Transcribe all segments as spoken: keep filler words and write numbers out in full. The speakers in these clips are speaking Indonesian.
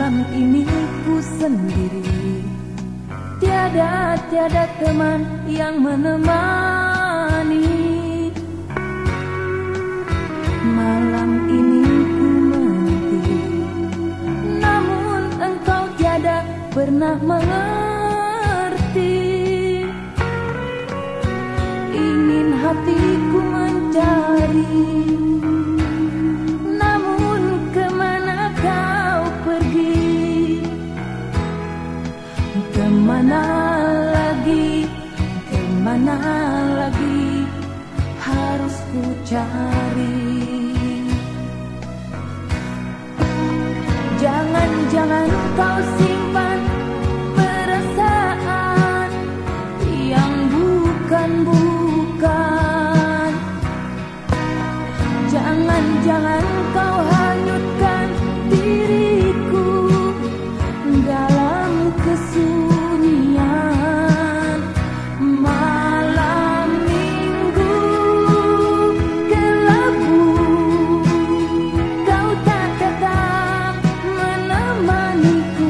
Malam ini ku sendiri, tiada tiada teman yang menemani. Malam ini ku menanti, namun engkau tiada pernah mengerti. Ingin hatiku mencari, namun kemana kau pergi? Kemana lagi, kemana lagi harus ku cari? Jangan-jangan kau simpan perasaan yang bukan-bukan. Jangan-jangan kau hanyutkan diriku dalam kesunyian. Malam minggu kelabu, kau tak datang menemaniku.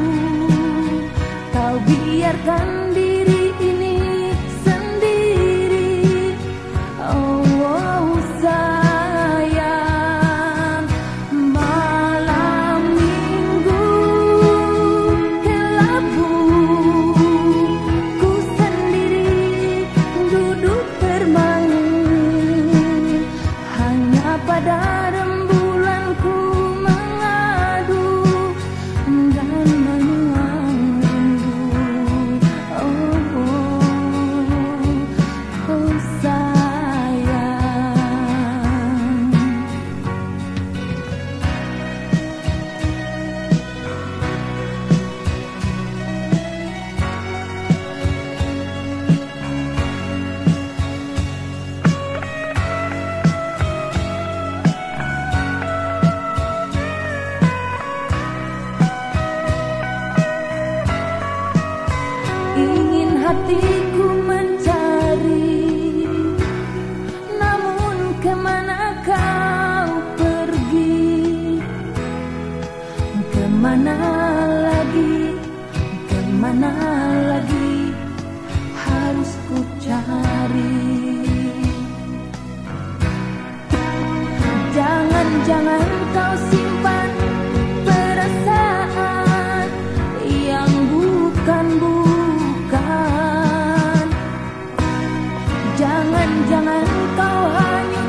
Kau biarkan diri ini sendiri. Oh, oh sayang, malam minggu kelabu, ku sendiri duduk termangu. Hanya pada rembulanku mengadu dan menuang rindu. Oh, oh, oh sayang. Ingin hatiku mencari, namun kemana kau pergi? Kemana lagi, kemana lagi harus ku cari? Jangan-jangan kau simpan perasaan yang bukan-bukan. Jangan-jangan kau hanya